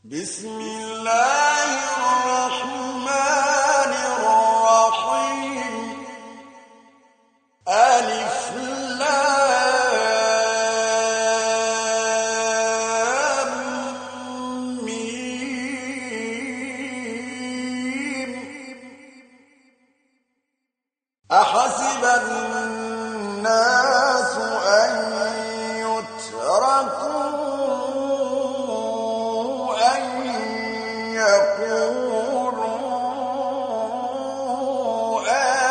بسم الله الرحمن الرحيم ألف لام ميم أحسب الناس أن يتركوا يقولوا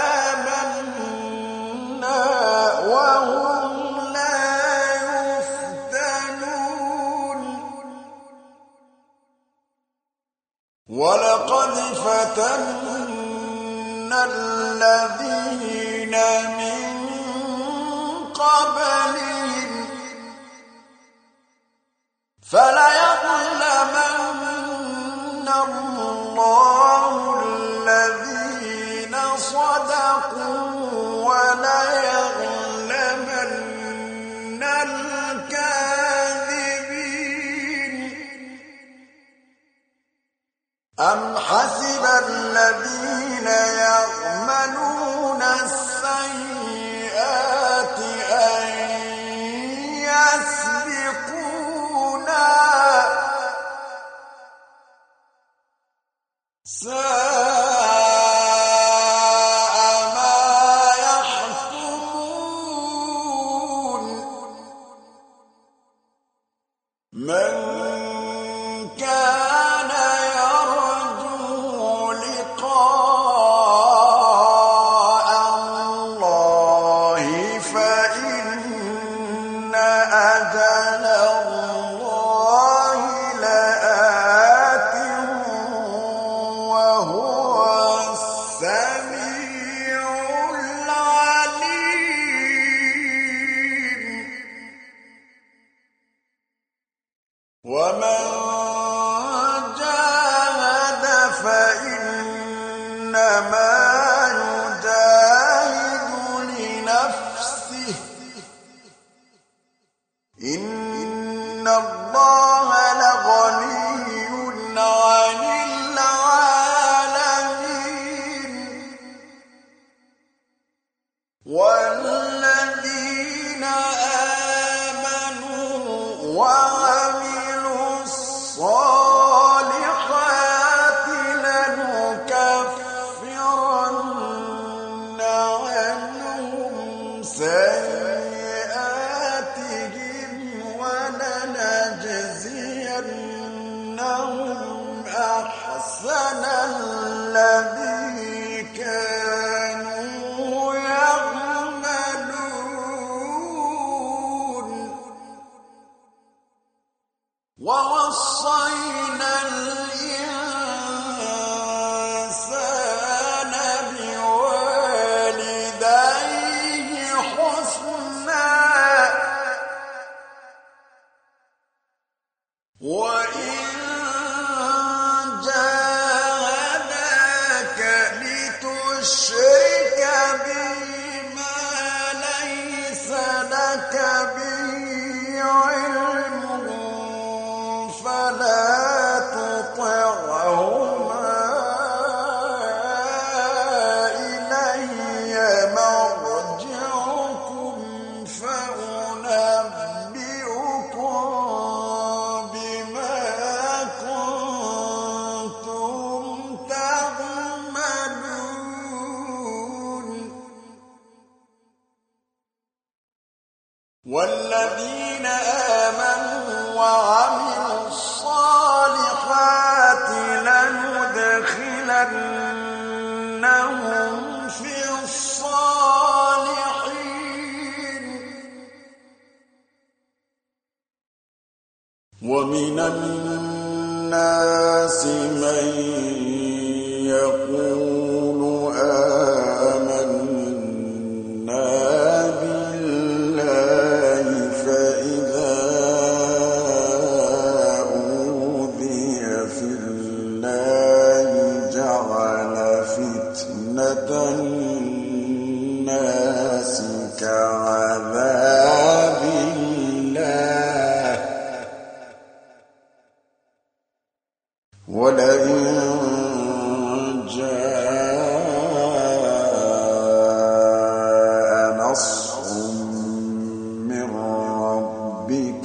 آمنا وهم لا يفتنون ولقد فتنا الذين من قبلهم فليعلمن الله الذين صدقوا وليعلمن الكاذبين أم حسب الذين يعملون السيئات أن يسبقونا ساء ما يحكمون من كان يرجو لقاء الله فإن أجل الله لآت وهو السميع العليم ومن جاهد فإنما يجاهد لنفسه إن الله لغني عن العالمين والذين آمنوا وعملوا الصالحات لنكفرن عنهم سيئاتهم ولنجزينهم أحسن الذي كانوا يعملون ووصينا الإنسان بوالديه حسنا وإن جاهداك لتشرك بي ما ليس لك به علم فلا تطعهما إلي مرجعكم فأنبئكم بما كنتم تعملون والذين آمنوا وعملوا الصالحات لندخلنهم في الصالحين ومن الناس من يقول آمنا بالله فإذا أوذي في الله جعل فتنة الناس كعذاب الله ولئن جاء نصر من ربك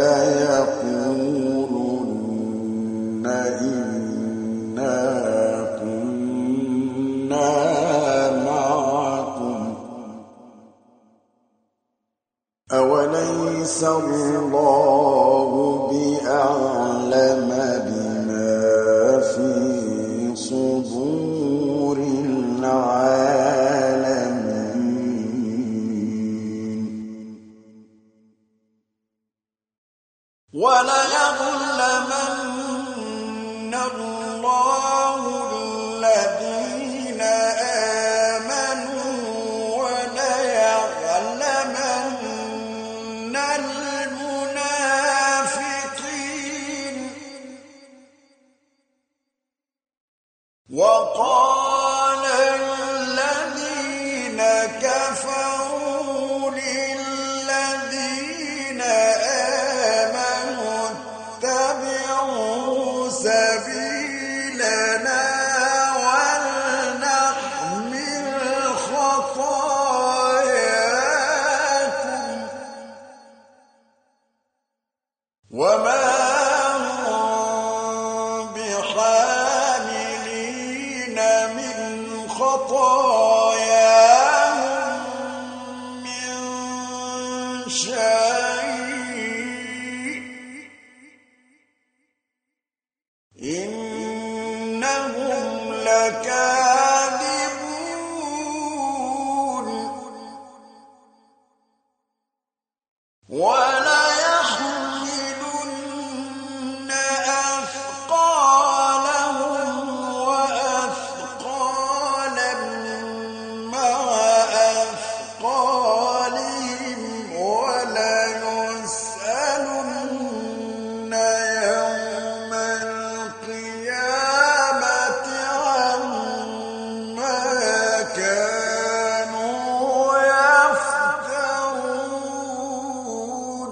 ليقولن إنا كنا معكم أوليس الله بأعلم بما في صدور العالمين وليعلمن الله الذين آمنوا وليعلمن المنافقين وقال الذين كفروا للذين آمنوا اتبعوا سبيلنا ولنحمل خطاياكم وما هم بحاملين من خطاياهم من شيء إنهم لكاذبون وليحملن أثقالهم وأثقالا مع أثقالهم وليسألن يوم القيامة عما كانوا يفترون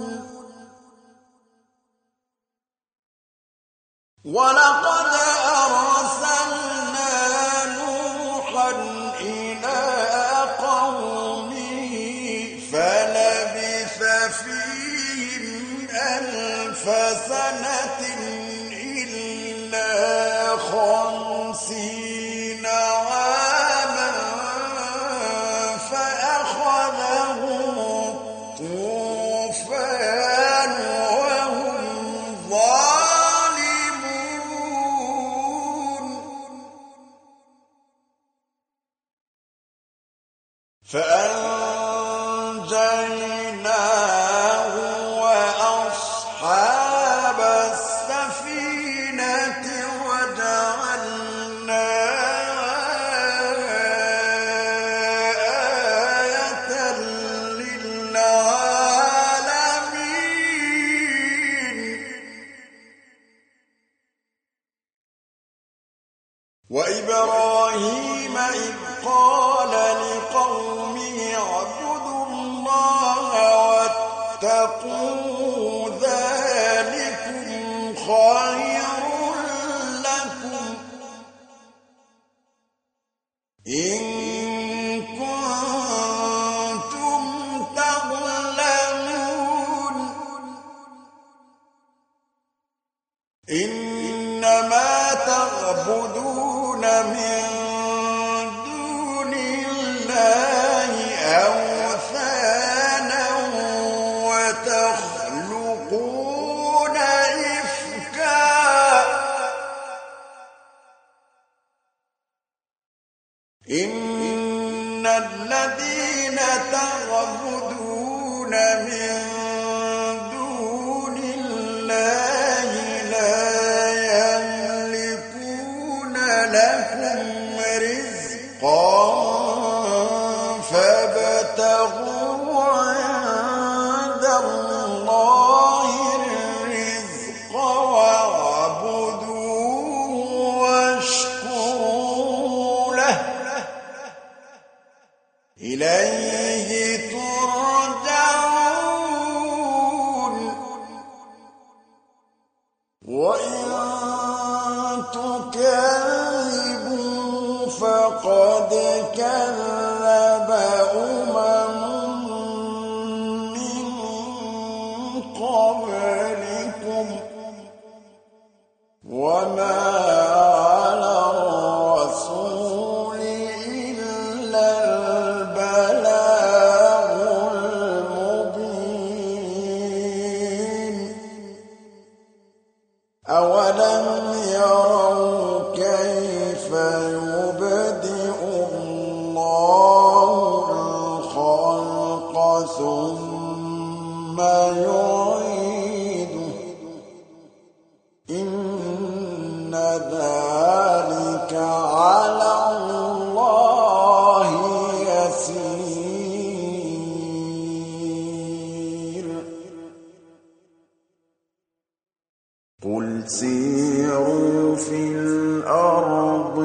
ولقد أرسلنا نوحا إلى قومه فلبث فيهم 1000 سنة إلا 50 عاما فأخذهم الطوفان وهم ظالمون فأنجيناه وأصحاب السفينة وجعلناها آية للعالمين وإبراهيم إذ قال لقومه اعبدوا الله واتقوا ذلكم خير لكم إن كنتم تعلمون إنما تعبدون من دون الله أوثانا وتخلقون إفكا إن الذين تعبدون من دون الله لا يملكون لكم رزقا فابتغوا عند الله الرزق واعبدوه واشكروا له إليه ترجعون وإن تكذبوا فقد كذب من قبلكم وما على الرسول إلا البلاغ المبين أولم يروا كيف يبدئ الله الخلق ثم يعيده إن ذلك على الله يسير قل سيروا في الأرض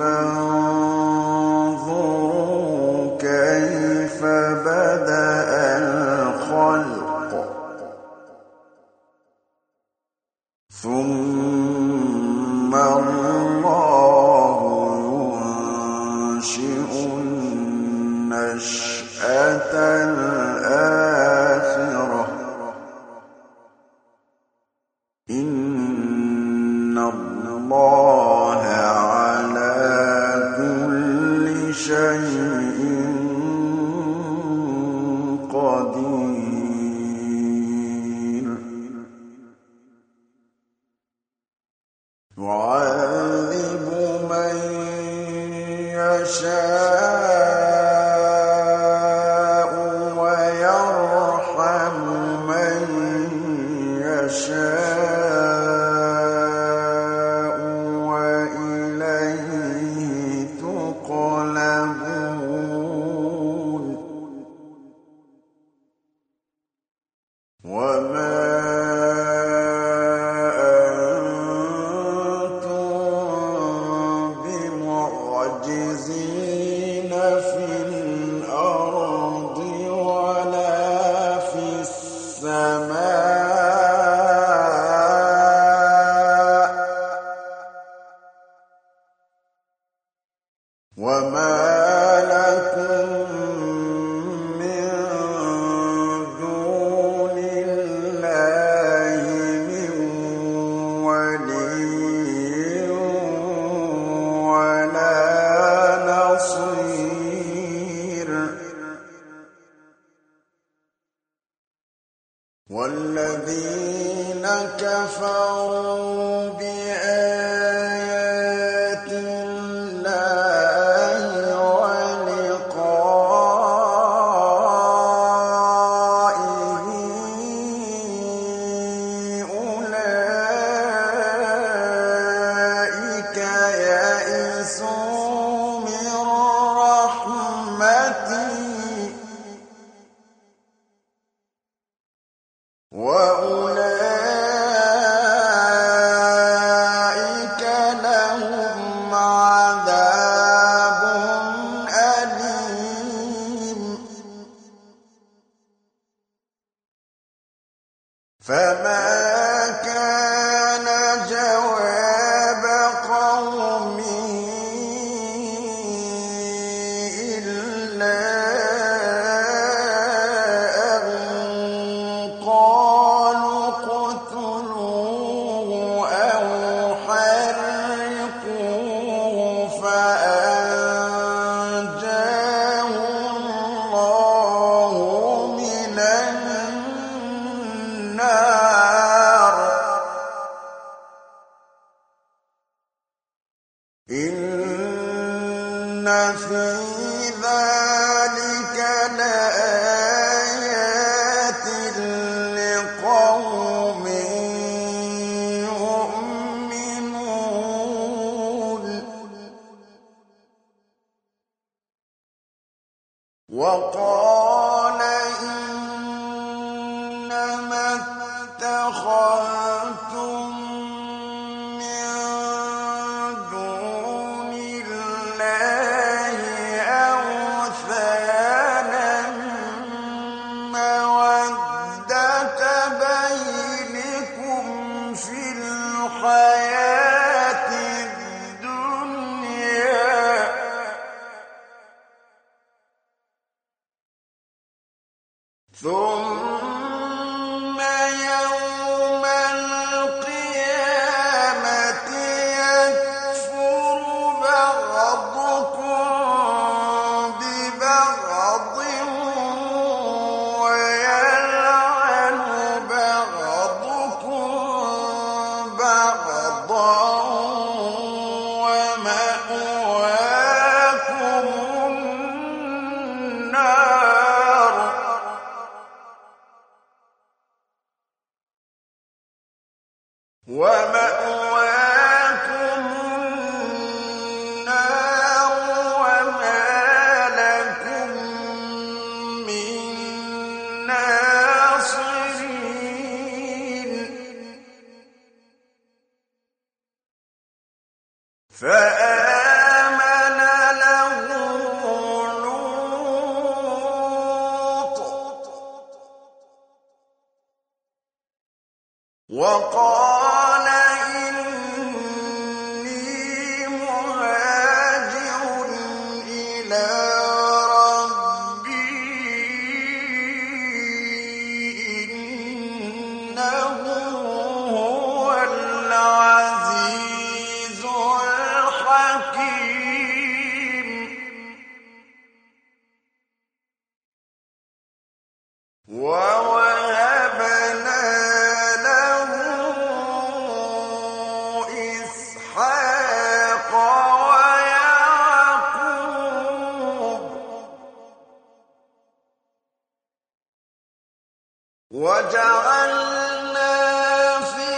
فانظروا كيف بدأ الخلق ثم الله ينشئ النشأة الآخرة إن الله على كل شيء قدير يعذب من يشاء ويرحم من يشاء وإليه تقلبون وما معجزين في الأرض ولا في السماء وما لكم من دون الله من ولي ولا نصير والذين كفروا بآيات الله ولقائه أولئك يئسوا من رحمتي وأولئك لهم عذاب أليم فما كان جواب قومه إلا أن قالوا اقتلوه أو حرقوه فأنجاه الله من النار إن في ذلك لآيات لقوم يؤمنون وقال إنما اتخذتم من دون الله أوثانا مودة بينكم في الحياة بعضا ومأواكم النار وما لكم من ناصرين فآمن له لوط وقال إني مهاجر إلى ربي إنه هو العزيز الحكيم ووهبنا له إسحاق ويعقوب وجعلنا في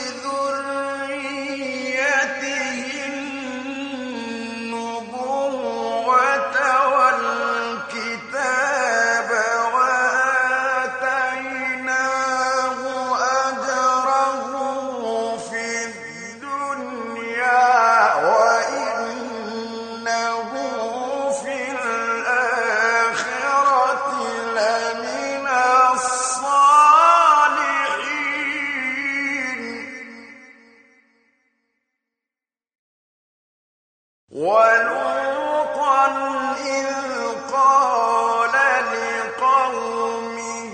ذريته النبوة والكتاب وآتيناه أجره في الدنيا وإنه في الآخرة لمن الصالحين ولوطا إذ قال لقومه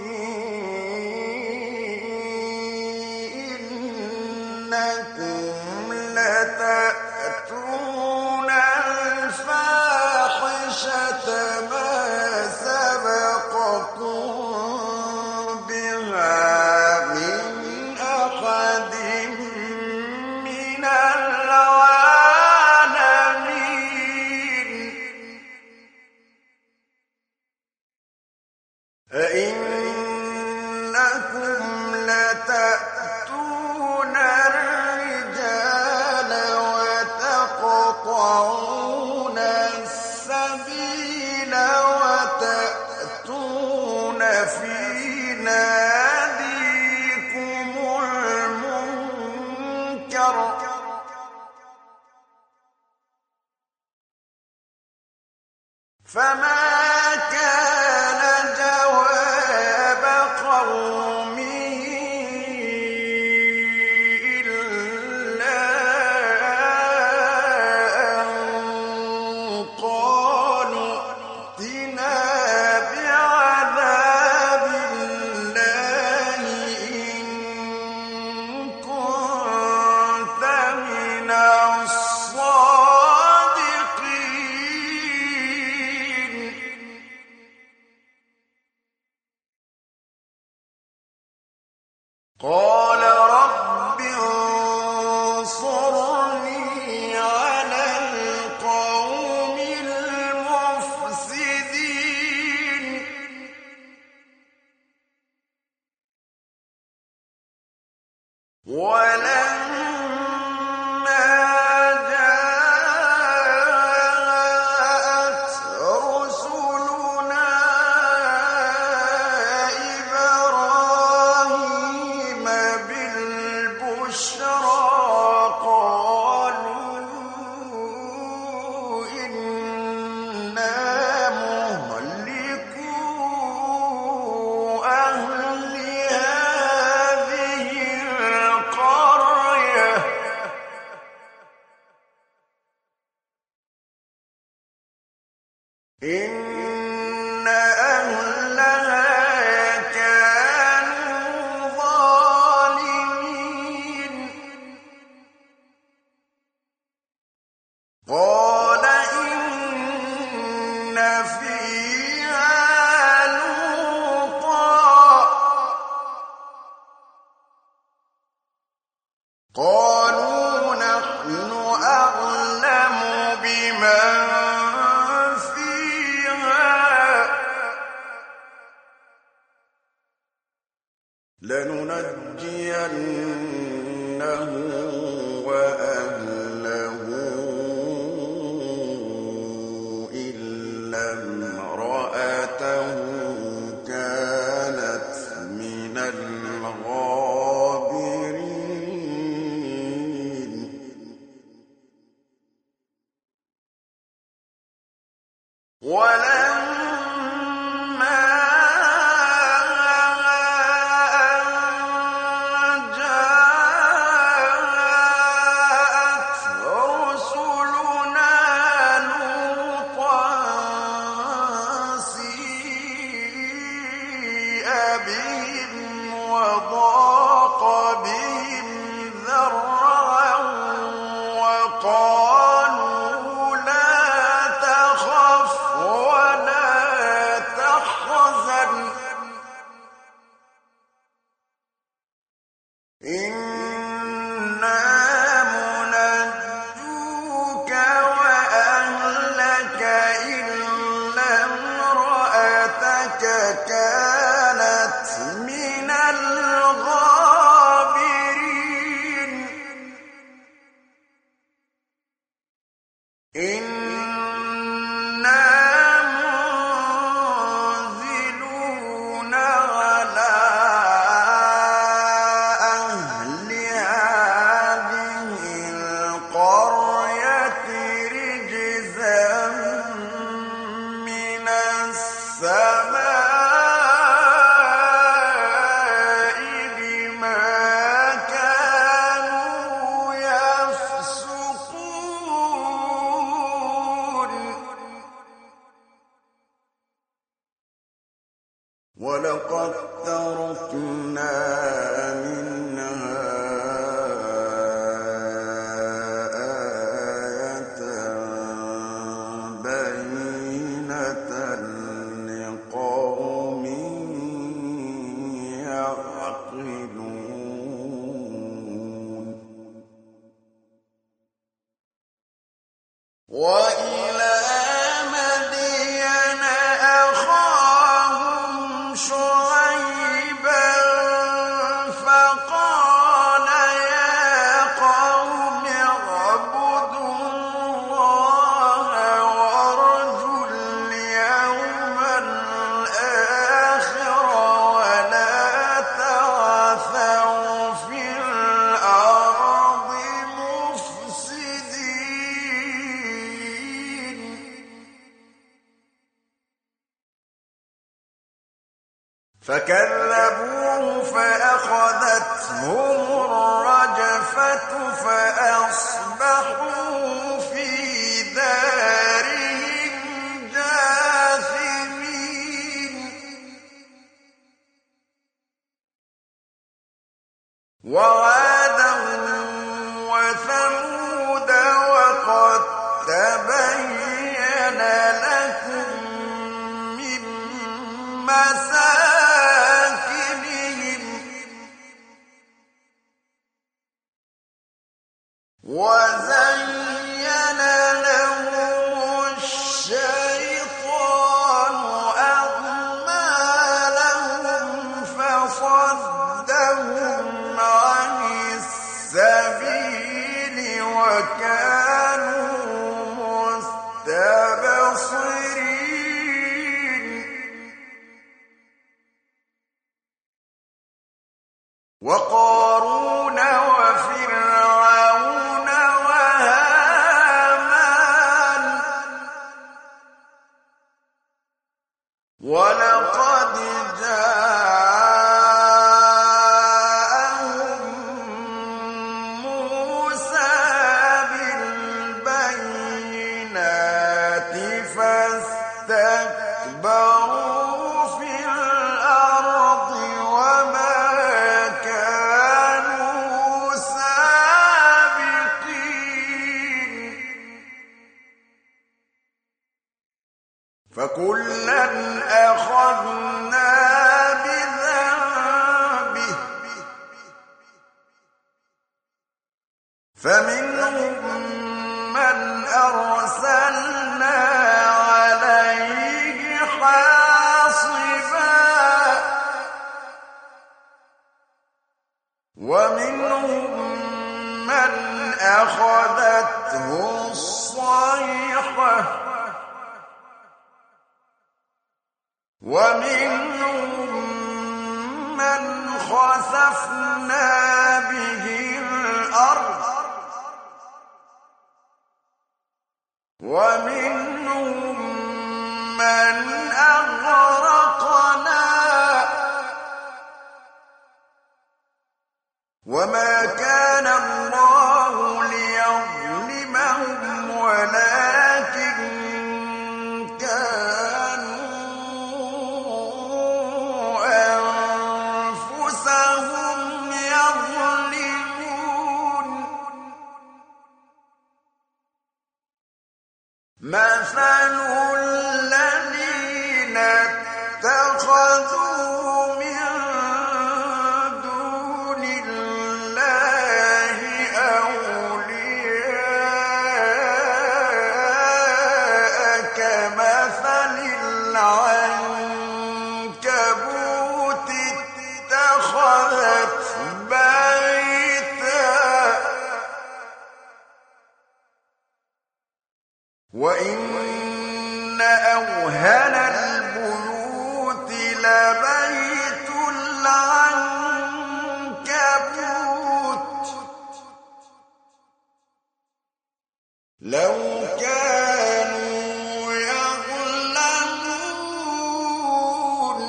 إنكم لتأتون الفاحشة ما سبقكم بها من أحد من العالمين أئنكم لتأتون الرجال وتقطعون السبيل وتأتون في ناديكم المنكر فما كان جواب قومه إلا أن قالوا ائتنا بعذاب الله إن كنت من الصادقين قال رب انصرني على القوم المفسدين ولما جاءت رسلنا إبراهيم بالبشرى قالوا إنا مهلكو أهل هذه القرية إن أهلها كانوا ظالمين قال إن فيها لوطا قال مُنَجُّوكَ وَأَهْلَكَ إِلَّا امْرَأَتَكَ كَانَتْ مِنَ الْغَابِرِينَ إِنَّا مُنزِلُونَ عَلَىٰ أَهْلِ هَٰذِهِ الْقَرْيَةِ رِجْزًا مِّنَ السَّمَاءِ بِمَا كَانُوا يَفْسُقُونَ وَلَقَدْ تَرَكْنَا مِنْهَا آيَةً بَيِّنَةً لِّقَوْمٍ يَعْقِلُونَ وَإِلَىٰ مَدْيَنَ أَخَاهُمْ شُعَيْبًا فَقَالَ يَا قَوْمِ اعْبُدُوا اللَّهَ وَارْجُوا الْيَوْمَ الْآخِرَ وَلَا تَعْثَوْا فِي الْأَرْضِ مُفْسِدِينَ فَكَذَّبُوهُ فَأَخَذَتْهُمُ الرَّجْفَةُ فَأَصْبَحُوا فِي دَارِهِمْ جَاثِمِينَ وَعَادًا وَثَمُودَ وَقَد تَّبَيَّنَ لَكُم مِّن مَّسَاكِنِهِمْ وَزَيَّنَ لَهُمُ الشَّيْطَانُ أَعْمَالَهُمْ فَصَدَّهُمْ عَنِ السَّبِيلِ وَكَانُوا مُسْتَبْصِرِينَ وَقَارُونَ وَفِرْعَوْنَ وَهَامَانَ وَلَقَدْ جَاءَهُم مُّوسَىٰ بِالْبَيِّنَاتِ فَاسْتَكْبَرُوا فِي الْأَرْضِ وَمَا كَانُوا سَابِقِينَ فَكُلًّا أَخَذْنَا بِذَنبِهِ فَمِنْهُم مَّنْ أَرْسَلْنَا عَلَيْهِ حَاصِبًا وَمِنْهُم مَّنْ أَخَذَتْهُ الصَّيْحَةُ وَمِنْهُم مَّنْ خَسَفْنَا بِهِ الْأَرْضَ وَمِنْهُم مَّنْ أَغْرَقْنَا وَمَا كَانَ اللَّهُ لِيَظْلِمَهُمْ وَلَٰكِن كَانُوا أَنفُسَهُمْ يَظْلِمُونَ مَثَلُ الَّذِينَ اتَّخَذُوا مِن دُونِ اللَّهِ وإن أوهن البيوت لبيت العنكبوت لو كانوا يعلمون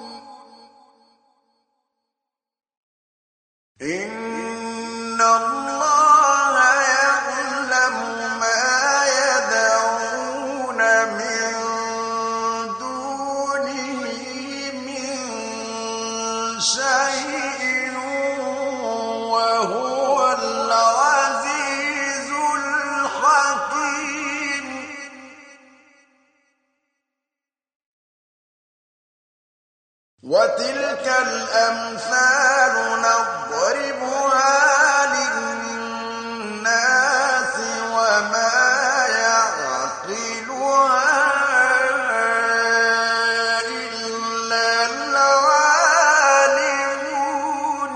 إن الله يعلم ما يدعون من دونه من شيء وهو العزيز الحكيم وتلك الأمثال نضربها للناس وما يعقلها إلا العالمون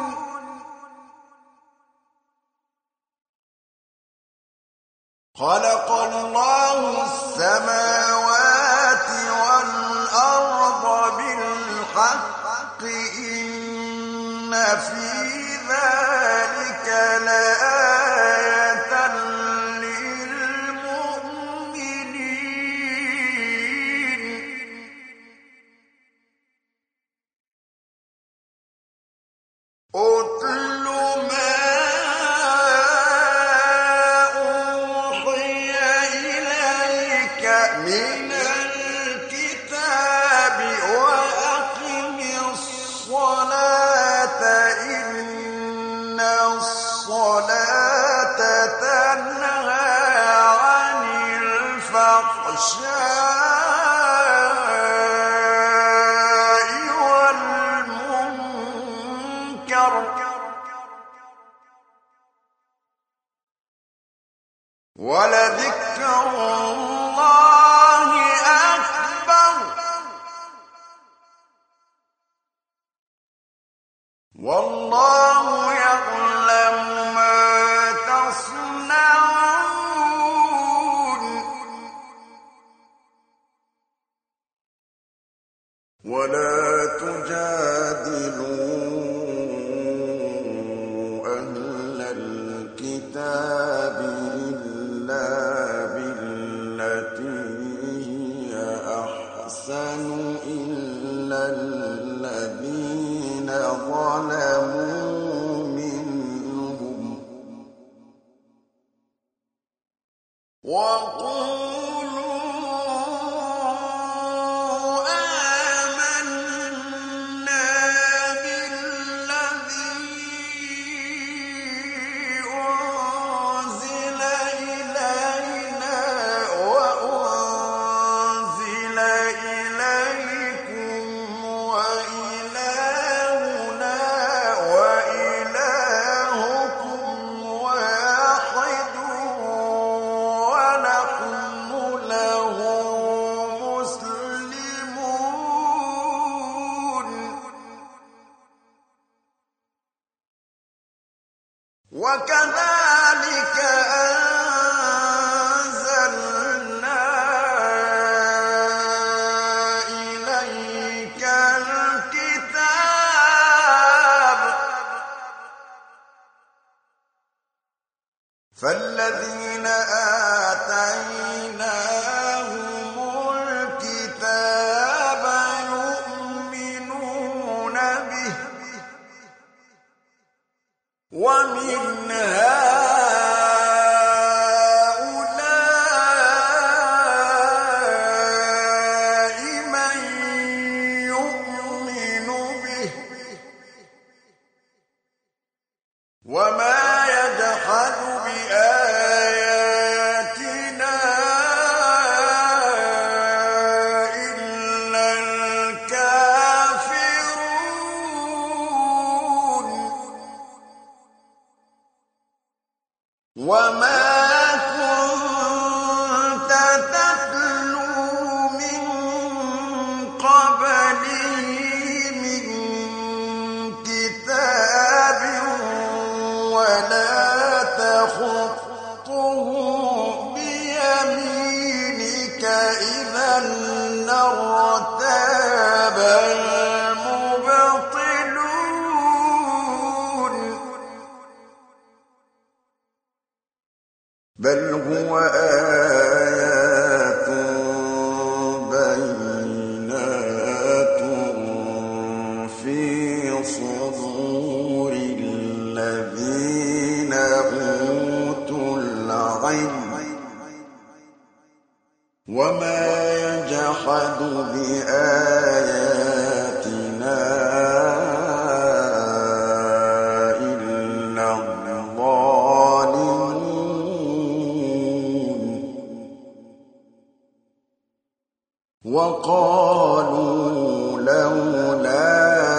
خلق الله السماوات والأرض بالحق إن في ذلك لآية للمؤمنين أتل ما أوحي إليك من الكتاب وأقم الصلاة إن الصلاة تنهى عن الفحشاء والمنكر ولذكر الله أكبر والله يعلم ما تصنعون ولا تجادلوا أهل الكتاب إلا بالتي هي أحسن إلا الذين ظلموا منهم وقولوا آمنا بالذي أنزل إلينا وأنزل إليكم وإلهنا وإلهكم واحد ونحن له مسلمون وكذلك أنزلنا إليك الكتاب فالذين آتيناهم الكتاب يؤمنون به ومن هؤلاء من يؤمن به وما يجحد بآياتنا إلا الكافرون وما كنت تتلو من قبله من كتاب ولا تخطه بيمينك بل هو آيات بينات في صدور الذين أوتوا العلم وما يجحد بآياتنا إلا الظالمون وقالوا لولا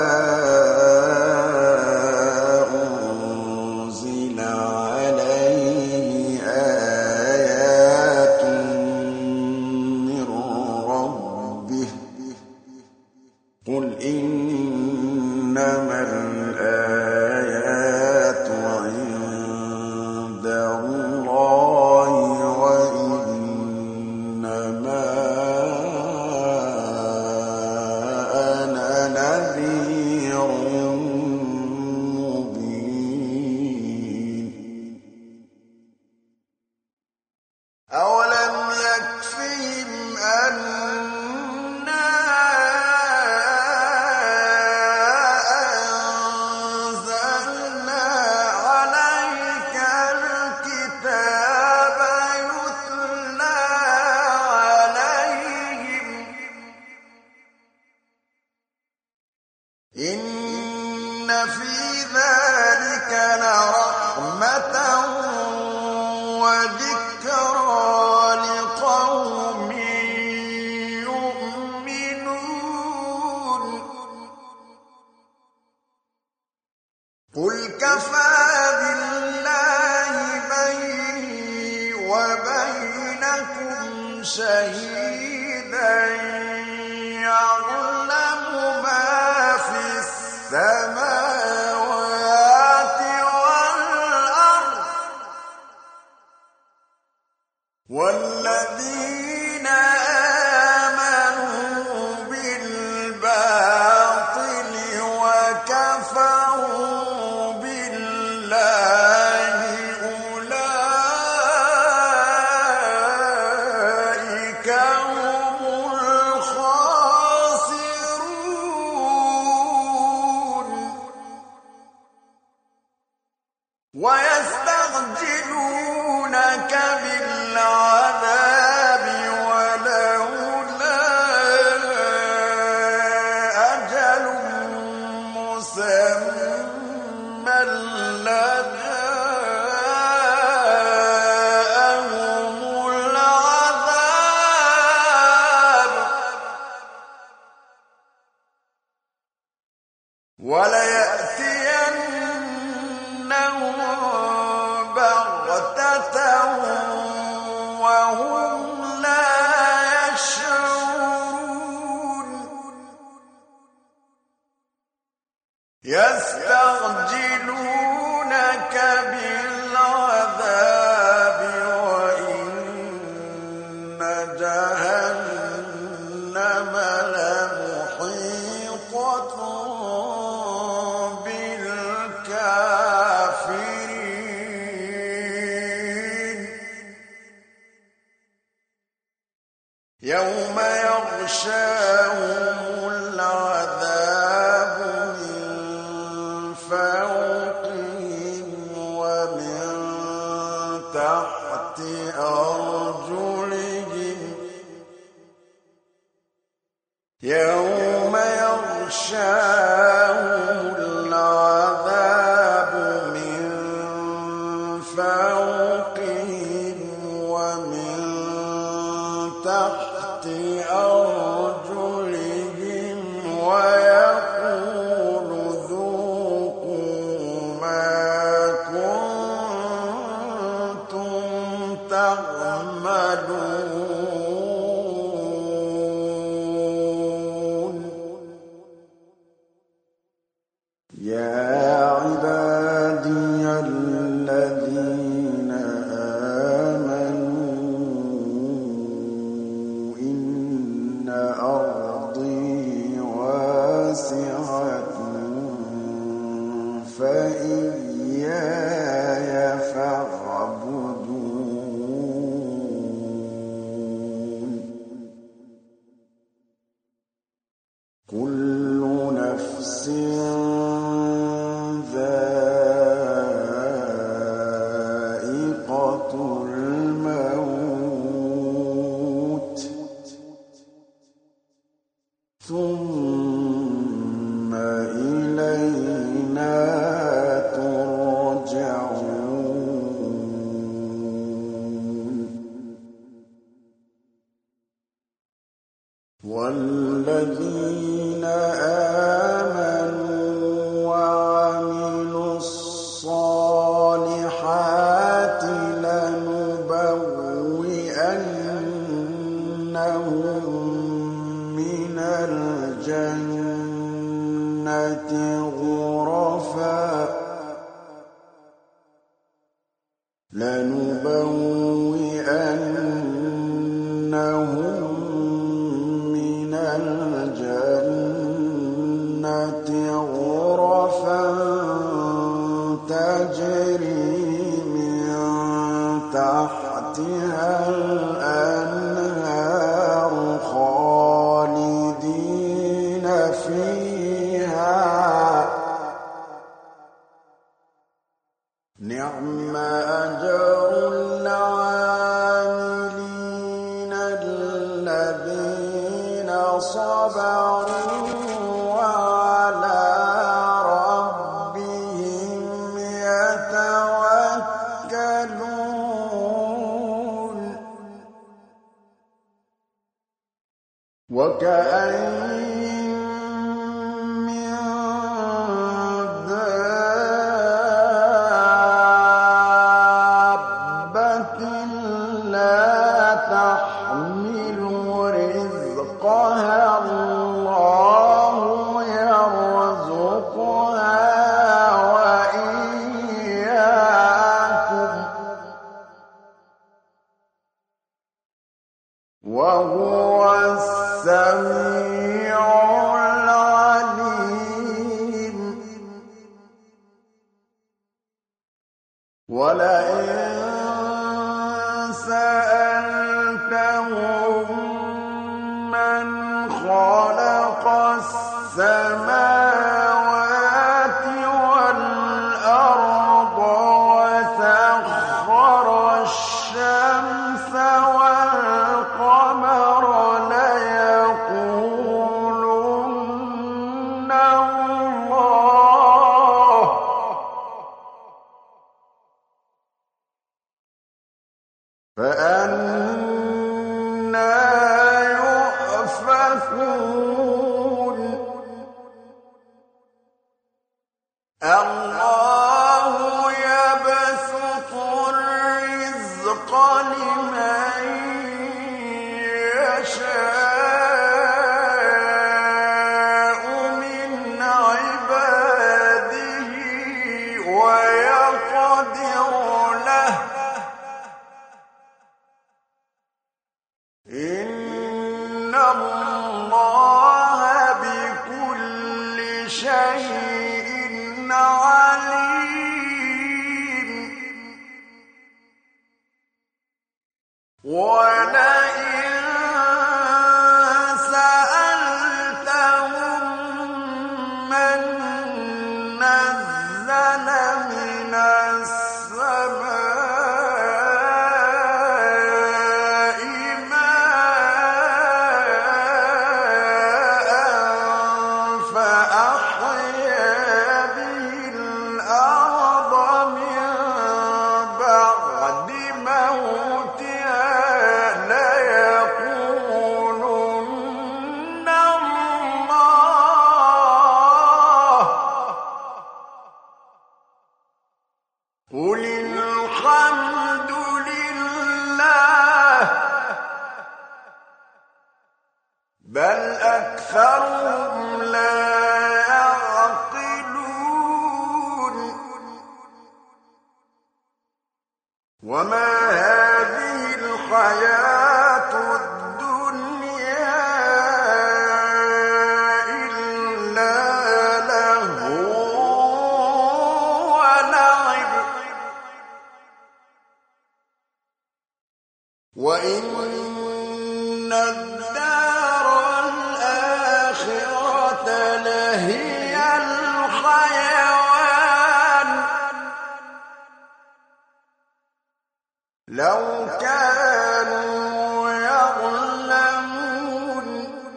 أنزل عليه آيات من ربه قل إنما الآيات عند الله وإنما أنا نذير مبين أولم يكفهم أنا أنزلنا عليك الكتاب يتلى عليهم إن في ذلك لرحمة وذكرى لقوم يؤمنون قل كفى بالله بيني وبينكم شهيدا يعلم ما في السماوات والأرض والذين آمنوا بالباطل وكفروا بالله أولئك هم الخاسرون ويستعجلونك بالعذاب ولولا أجل مسمى لجاءهم العذاب وليأتينهم بغتة وهم لا يشعرون يستعجلونك بالعذاب وإن جهنم لمحيطة بالكافرين يوم يغشاهم العذاب من فوقهم ومن تحت أرجلهم يوم يغشاهم العذاب من فوقهم ومن تحت أرجلهم ويقول ذوقوا ما كنتم تعملون يا عبادي الذين آمنوا إن أرضي واسعة فإياي فاعبدون الموت ثم إلينا ترجعون والذين آمنوا وعملوا الصالحات لنبوئنهم من الجنة غرفا تجري من تحتها الأنهار خالدين فيها نعم أجر العاملين الذين صبروا وعلى ربهم يتوكلون وكأين من دابة لا تحمل رزقها الله يرزقها وإياكم وهو السميع العليم ولئن سألتهم من خلق السماوات والأرض وسخر الشمس والقمر ليقولن الله فأنى يؤفكون الله يبسط الرزق لمن يشاء من عباده ويقدر له إن الله بكل شيء عليم ولئن سألتهم من نزل من السماء ماء فأحيا به الأرض من بعد موتها ليقولن الله قل الحمد لله بل أكثرهم لا يعقلون وما هذه الحياة الدنيا إلا لهو ولعب وإن الدار الآخرة لهي الحيوان لو كانوا يعلمون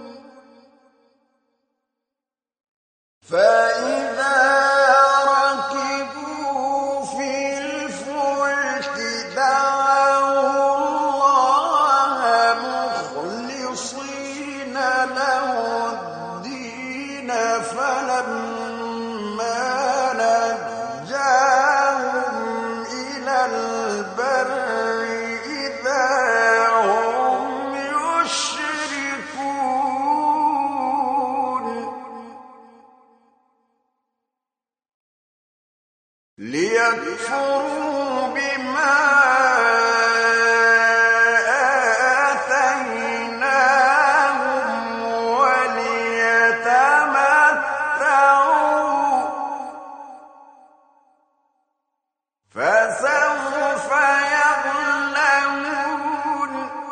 فإذا ركبوا في الفلك دعوا الله مخلصين له الدين فلما نجاهم إلى البر إذا هم يشركون ليكفروا بما آتيناهم وليتمتعوا فسوف يعلمون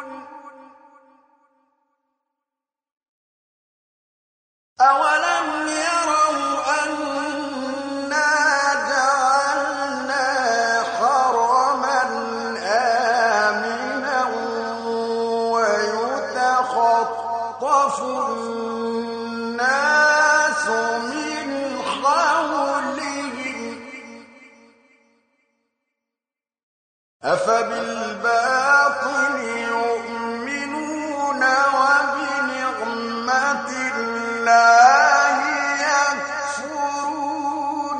أولم يروا أنا جعلنا حرما آمنا ويتخطف الناس من حولهم أفبالباطل يؤمنون وبنعمة الله يكفرون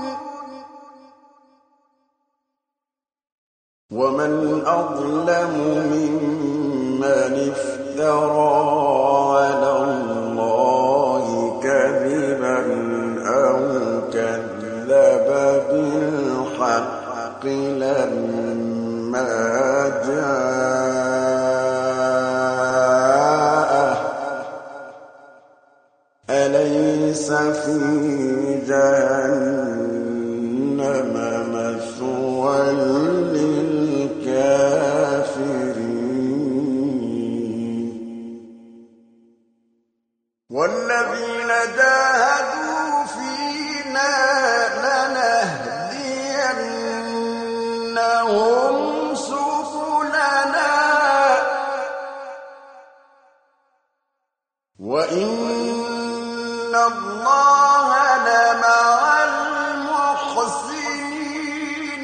ومن أظلم ممن افترى على الله كذبا أو كذب بالحق لما جاءه أليس في جهنم مثوى للكافرين والذين جاهدوا فينا لنهدينهم سبلنا وإن الله لمع المحسنين.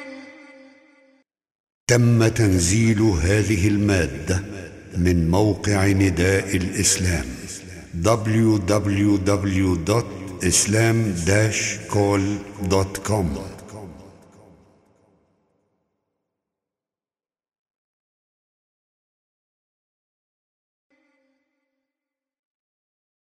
تم تنزيل هذه المادة من موقع نداء الإسلام www.islam-call.com